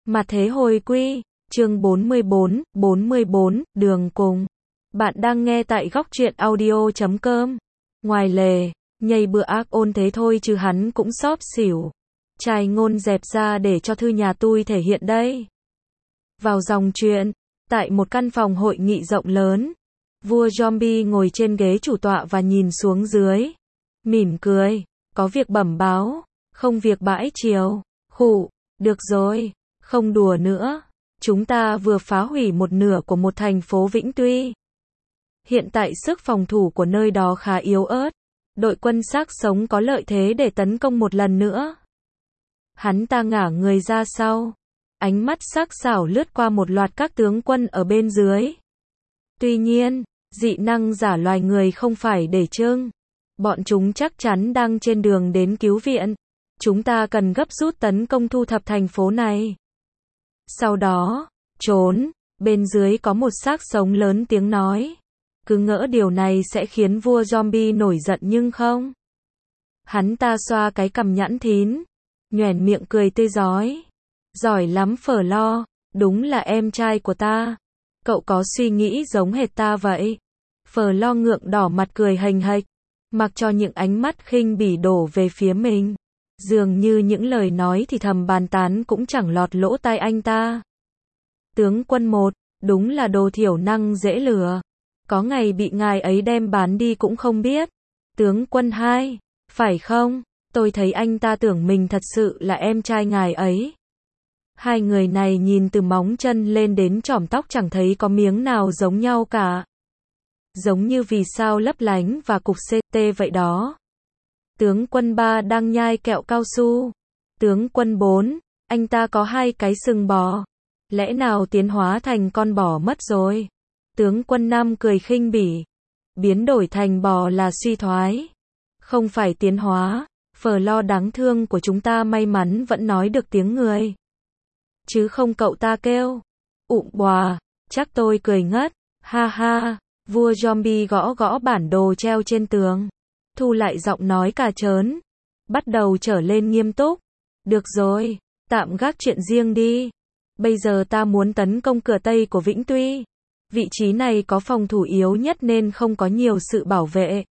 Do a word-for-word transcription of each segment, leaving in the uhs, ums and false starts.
Mặt thế hồi quy, chương bốn mươi bốn, bốn mươi bốn, đường cùng. Bạn đang nghe tại góc truyện audio chấm com. Ngoài lề, nhây bữa ác ôn thế thôi chứ hắn cũng xóp xỉu. Trai ngôn dẹp ra để cho thư nhà tui thể hiện đây. Vào dòng chuyện, tại một căn phòng hội nghị rộng lớn, vua zombie ngồi trên ghế chủ tọa và nhìn xuống dưới. Mỉm cười, có việc bẩm báo, không việc bãi chiều. Khụ, được rồi, không đùa nữa. Chúng ta vừa phá hủy một nửa của một thành phố Vĩnh Tuy. Hiện tại sức phòng thủ của nơi đó khá yếu ớt. Đội quân xác sống có lợi thế để tấn công một lần nữa. Hắn ta ngả người ra sau. Ánh mắt sắc sảo lướt qua một loạt các tướng quân ở bên dưới. Tuy nhiên, dị năng giả loài người không phải để trưng. Bọn chúng chắc chắn đang trên đường đến cứu viện. Chúng ta cần gấp rút tấn công thu thập thành phố này. Sau đó, trốn, bên dưới có một xác sống lớn tiếng nói. Cứ ngỡ điều này sẽ khiến vua zombie nổi giận nhưng không. Hắn ta xoa cái cằm nhẵn thín, nhoẻn miệng cười tươi rói. Giỏi lắm Phở Lo, đúng là em trai của ta. Cậu có suy nghĩ giống hệt ta vậy. Phở Lo ngượng đỏ mặt cười hềnh hệch, mặc cho những ánh mắt khinh bỉ đổ về phía mình. Dường như những lời nói thì thầm bàn tán cũng chẳng lọt lỗ tai anh ta. Tướng quân một, đúng là đồ thiểu năng dễ lừa. Có ngày bị ngài ấy đem bán đi cũng không biết. Tướng quân hai, phải không? Tôi thấy anh ta tưởng mình thật sự là em trai ngài ấy. Hai người này nhìn từ móng chân lên đến chòm tóc chẳng thấy có miếng nào giống nhau cả. Giống như vì sao lấp lánh và cục xê tê vậy đó. Tướng quân ba đang nhai kẹo cao su. Tướng quân bốn, anh ta có hai cái sừng bò. Lẽ nào tiến hóa thành con bò mất rồi? Tướng quân năm cười khinh bỉ. Biến đổi thành bò là suy thoái. Không phải tiến hóa. Phở Lo đáng thương của chúng ta may mắn vẫn nói được tiếng người. Chứ không cậu ta kêu. Ụm bòa, chắc tôi cười ngất. Ha ha, vua zombie gõ gõ bản đồ treo trên tường. Thu lại giọng nói cà trớn. Bắt đầu trở lên nghiêm túc. Được rồi, tạm gác chuyện riêng đi. Bây giờ ta muốn tấn công cửa Tây của Vĩnh Tuy. Vị trí này có phòng thủ yếu nhất nên không có nhiều sự bảo vệ.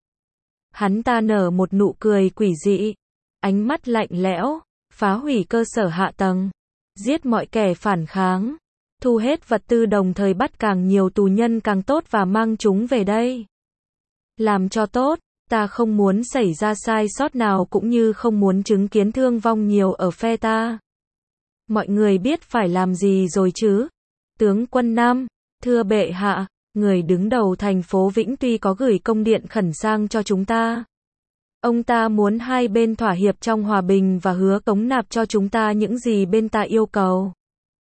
Hắn ta nở một nụ cười quỷ dị. Ánh mắt lạnh lẽo. Phá hủy cơ sở hạ tầng. Giết mọi kẻ phản kháng. Thu hết vật tư đồng thời bắt càng nhiều tù nhân càng tốt và mang chúng về đây. Làm cho tốt. Ta không muốn xảy ra sai sót nào cũng như không muốn chứng kiến thương vong nhiều ở phe ta. Mọi người biết phải làm gì rồi chứ? Tướng quân năm, thưa bệ hạ, người đứng đầu thành phố Vĩnh Tuy có gửi công điện khẩn sang cho chúng ta. Ông ta muốn hai bên thỏa hiệp trong hòa bình và hứa cống nạp cho chúng ta những gì bên ta yêu cầu.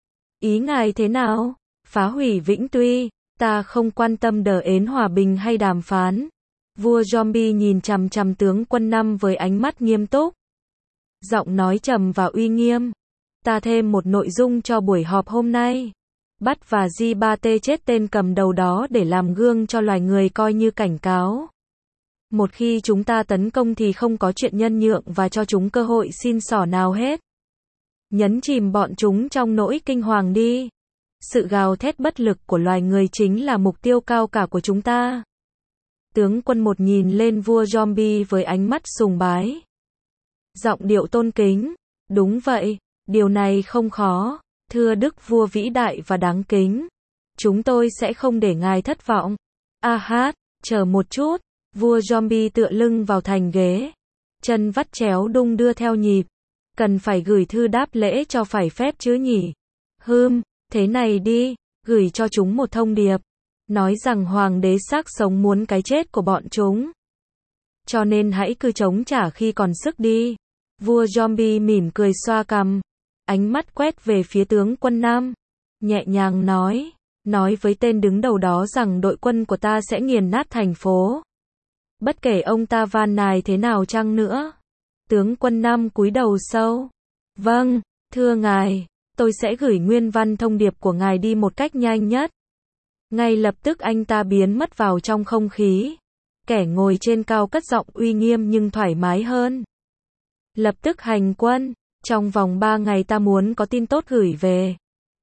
Ý ngài thế nào? Phá hủy Vĩnh Tuy, ta không quan tâm đờ ến hòa bình hay đàm phán. Vua zombie nhìn chằm chằm tướng quân năm với ánh mắt nghiêm túc. Giọng nói trầm và uy nghiêm. Ta thêm một nội dung cho buổi họp hôm nay. Bắt và giê ba tê chết tên cầm đầu đó để làm gương cho loài người coi như cảnh cáo. Một khi chúng ta tấn công thì không có chuyện nhân nhượng và cho chúng cơ hội xin xỏ nào hết. Nhấn chìm bọn chúng trong nỗi kinh hoàng đi. Sự gào thét bất lực của loài người chính là mục tiêu cao cả của chúng ta. Tướng quân một nhìn lên vua zombie với ánh mắt sùng bái. Giọng điệu tôn kính. Đúng vậy, điều này không khó. Thưa đức vua vĩ đại và đáng kính. Chúng tôi sẽ không để ngài thất vọng. A hát, chờ một chút. Vua zombie tựa lưng vào thành ghế. Chân vắt chéo đung đưa theo nhịp. Cần phải gửi thư đáp lễ cho phải phép chứ nhỉ? Hừm, thế này đi, gửi cho chúng một thông điệp. Nói rằng hoàng đế xác sống muốn cái chết của bọn chúng. Cho nên hãy cứ chống trả khi còn sức đi. Vua zombie mỉm cười xoa cằm. Ánh mắt quét về phía tướng quân Nam. Nhẹ nhàng nói. Nói với tên đứng đầu đó rằng đội quân của ta sẽ nghiền nát thành phố. Bất kể ông ta van nài thế nào chăng nữa. Tướng quân Nam cúi đầu sâu. Vâng, thưa ngài. Tôi sẽ gửi nguyên văn thông điệp của ngài đi một cách nhanh nhất. Ngay lập tức anh ta biến mất vào trong không khí. Kẻ ngồi trên cao cất giọng uy nghiêm nhưng thoải mái hơn. Lập tức hành quân. Trong vòng ba ngày ta muốn có tin tốt gửi về.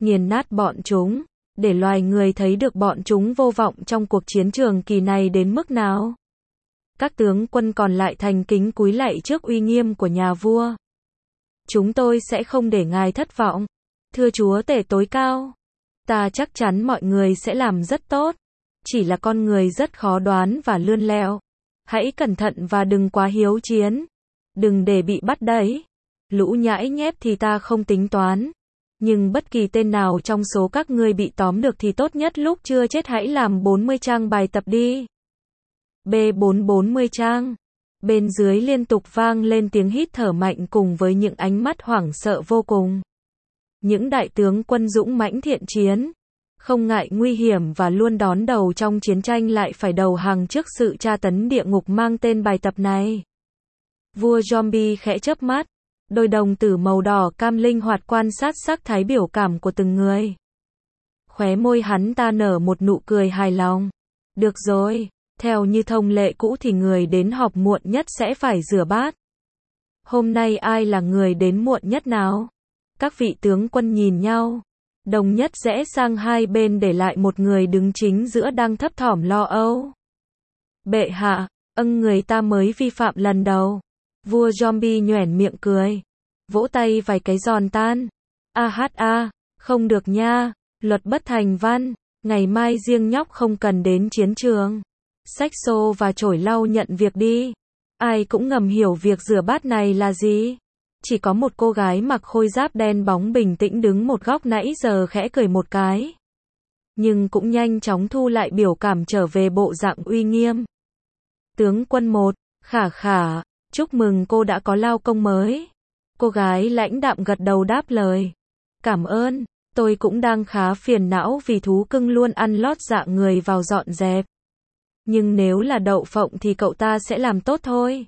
nghiền nát bọn chúng, để loài người thấy được bọn chúng vô vọng trong cuộc chiến trường kỳ này đến mức nào. Các tướng quân còn lại thành kính cúi lạy trước uy nghiêm của nhà vua. Chúng tôi sẽ không để ngài thất vọng. Thưa chúa tể tối cao, ta chắc chắn mọi người sẽ làm rất tốt. Chỉ là con người rất khó đoán và lươn lẹo. Hãy cẩn thận và đừng quá hiếu chiến. Đừng để bị bắt đấy. Lũ nhãi nhép thì ta không tính toán. Nhưng bất kỳ tên nào trong số các ngươi bị tóm được thì tốt nhất lúc chưa chết hãy làm bốn mươi trang bài tập đi. B bốn bốn mươi trang. Bên dưới liên tục vang lên tiếng hít thở mạnh cùng với những ánh mắt hoảng sợ vô cùng. Những đại tướng quân dũng mãnh thiện chiến, không ngại nguy hiểm và luôn đón đầu trong chiến tranh lại phải đầu hàng trước sự tra tấn địa ngục mang tên bài tập này. Vua Zombie khẽ chớp mắt, đôi đồng tử màu đỏ cam linh hoạt quan sát sắc thái biểu cảm của từng người. Khóe môi hắn ta nở một nụ cười hài lòng. Được rồi, theo như thông lệ cũ thì người đến họp muộn nhất sẽ phải rửa bát. Hôm nay ai là người đến muộn nhất nào? Các vị tướng quân nhìn nhau. Đồng nhất rẽ sang hai bên để lại một người đứng chính giữa đang thấp thỏm lo âu. Bệ hạ, âng người ta mới vi phạm lần đầu. Vua Zombie nhoẻn miệng cười. Vỗ tay vài cái giòn tan. A hát a, không được nha, luật bất thành văn, ngày mai riêng nhóc không cần đến chiến trường. Xách xô và chổi lau nhận việc đi. Ai cũng ngầm hiểu việc rửa bát này là gì. Chỉ có một cô gái mặc khôi giáp đen bóng bình tĩnh đứng một góc nãy giờ khẽ cười một cái. Nhưng cũng nhanh chóng thu lại biểu cảm trở về bộ dạng uy nghiêm. Tướng quân một, khả khả, chúc mừng cô đã có lao công mới. Cô gái lãnh đạm gật đầu đáp lời. Cảm ơn, tôi cũng đang khá phiền não vì thú cưng luôn ăn lót dạ người vào dọn dẹp. Nhưng nếu là Đậu Phộng thì cậu ta sẽ làm tốt thôi.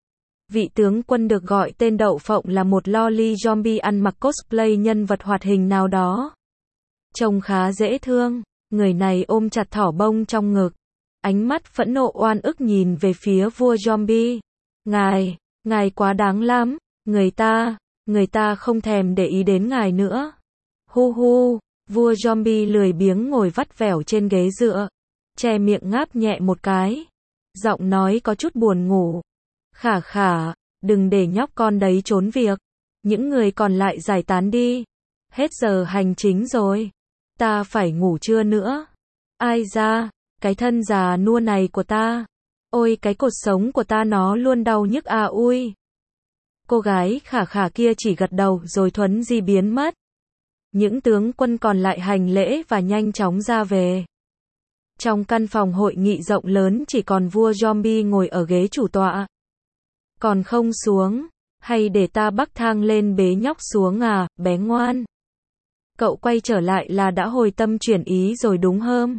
Vị tướng quân được gọi tên Đậu Phộng là một loli zombie ăn mặc cosplay nhân vật hoạt hình nào đó. Trông khá dễ thương, người này ôm chặt thỏ bông trong ngực. Ánh mắt phẫn nộ oan ức nhìn về phía vua zombie. Ngài, ngài quá đáng lắm, người ta, người ta không thèm để ý đến ngài nữa. Hu hu, vua zombie lười biếng ngồi vắt vẻo trên ghế dựa. Che miệng ngáp nhẹ một cái. Giọng nói có chút buồn ngủ. Khả khả, đừng để nhóc con đấy trốn việc. Những người còn lại giải tán đi. Hết giờ hành chính rồi. Ta phải ngủ trưa nữa. Ai da, cái thân già nua này của ta. Ôi cái cột sống của ta nó luôn đau nhức à ui. Cô gái khả khả kia chỉ gật đầu rồi thuấn di biến mất. Những tướng quân còn lại hành lễ và nhanh chóng ra về. Trong căn phòng hội nghị rộng lớn chỉ còn vua zombie ngồi ở ghế chủ tọa. Còn không xuống, hay để ta bắc thang lên bế nhóc xuống à, bé ngoan. Cậu quay trở lại là đã hồi tâm chuyển ý rồi đúng không?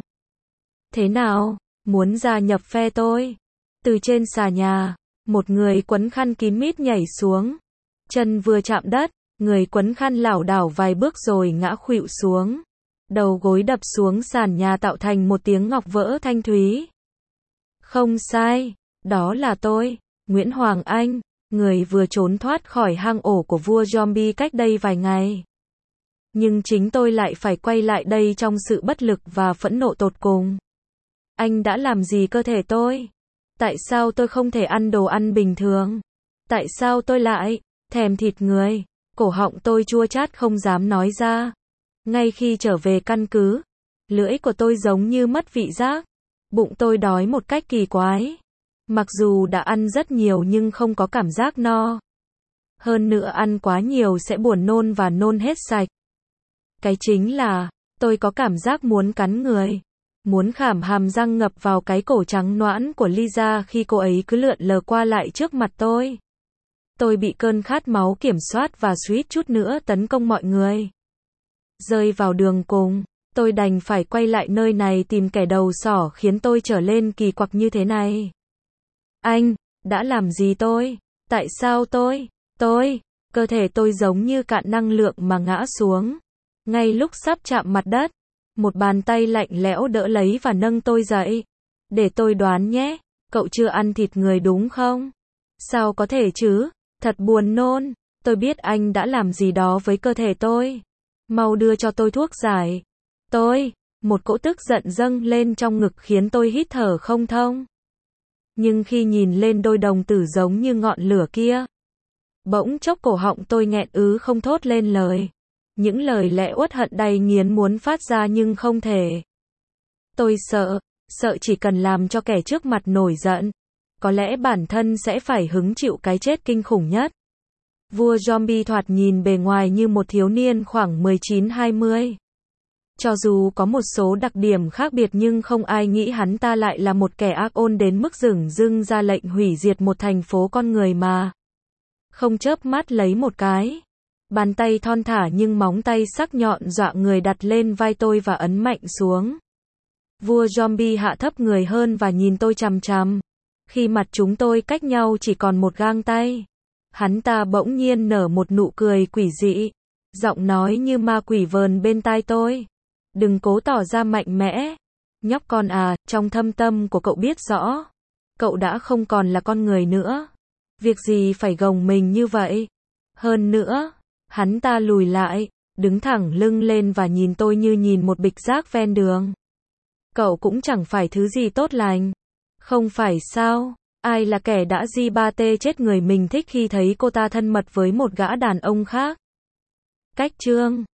Thế nào, muốn gia nhập phe tôi? Từ trên xà nhà, một người quấn khăn kín mít nhảy xuống. Chân vừa chạm đất, người quấn khăn lảo đảo vài bước rồi ngã khuỵu xuống. Đầu gối đập xuống sàn nhà tạo thành một tiếng ngọc vỡ thanh thúy. Không sai, đó là tôi, Nguyễn Hoàng Anh, người vừa trốn thoát khỏi hang ổ của vua zombie cách đây vài ngày. Nhưng chính tôi lại phải quay lại đây trong sự bất lực và phẫn nộ tột cùng. Anh đã làm gì cơ thể tôi? Tại sao tôi không thể ăn đồ ăn bình thường? Tại sao tôi lại thèm thịt người? Cổ họng tôi chua chát không dám nói ra. Ngay khi trở về căn cứ, lưỡi của tôi giống như mất vị giác. Bụng tôi đói một cách kỳ quái. Mặc dù đã ăn rất nhiều nhưng không có cảm giác no. Hơn nữa ăn quá nhiều sẽ buồn nôn và nôn hết sạch. Cái chính là, tôi có cảm giác muốn cắn người. Muốn khảm hàm răng ngập vào cái cổ trắng nõn của Lisa khi cô ấy cứ lượn lờ qua lại trước mặt tôi. Tôi bị cơn khát máu kiểm soát và suýt chút nữa tấn công mọi người. Rơi vào đường cùng, tôi đành phải quay lại nơi này tìm kẻ đầu sỏ khiến tôi trở lên kỳ quặc như thế này. Anh, đã làm gì tôi? Tại sao tôi? Tôi, cơ thể tôi giống như cạn năng lượng mà ngã xuống. Ngay lúc sắp chạm mặt đất, một bàn tay lạnh lẽo đỡ lấy và nâng tôi dậy. Để tôi đoán nhé, cậu chưa ăn thịt người đúng không? Sao có thể chứ? Thật buồn nôn, tôi biết anh đã làm gì đó với cơ thể tôi. Mau đưa cho tôi thuốc giải. Tôi, một cỗ tức giận dâng lên trong ngực khiến tôi hít thở không thông. Nhưng khi nhìn lên đôi đồng tử giống như ngọn lửa kia, bỗng chốc cổ họng tôi nghẹn ứ không thốt lên lời. Những lời lẽ uất hận đầy nghiến muốn phát ra nhưng không thể. Tôi sợ, sợ chỉ cần làm cho kẻ trước mặt nổi giận, có lẽ bản thân sẽ phải hứng chịu cái chết kinh khủng nhất. Vua zombie thoạt nhìn bề ngoài như một thiếu niên khoảng mười chín hai mươi. Cho dù có một số đặc điểm khác biệt nhưng không ai nghĩ hắn ta lại là một kẻ ác ôn đến mức dửng dưng ra lệnh hủy diệt một thành phố con người mà không chớp mắt lấy một cái. Bàn tay thon thả nhưng móng tay sắc nhọn dọa người đặt lên vai tôi và ấn mạnh xuống. Vua zombie hạ thấp người hơn và nhìn tôi chằm chằm. Khi mặt chúng tôi cách nhau chỉ còn một gang tay, hắn ta bỗng nhiên nở một nụ cười quỷ dị, giọng nói như ma quỷ vờn bên tai tôi. Đừng cố tỏ ra mạnh mẽ. Nhóc con à, trong thâm tâm của cậu biết rõ, cậu đã không còn là con người nữa. Việc gì phải gồng mình như vậy? Hơn nữa, hắn ta lùi lại, đứng thẳng lưng lên và nhìn tôi như nhìn một bịch rác ven đường. Cậu cũng chẳng phải thứ gì tốt lành. Không phải sao? Ai là kẻ đã di ba tê chết người mình thích khi thấy cô ta thân mật với một gã đàn ông khác? Cách chương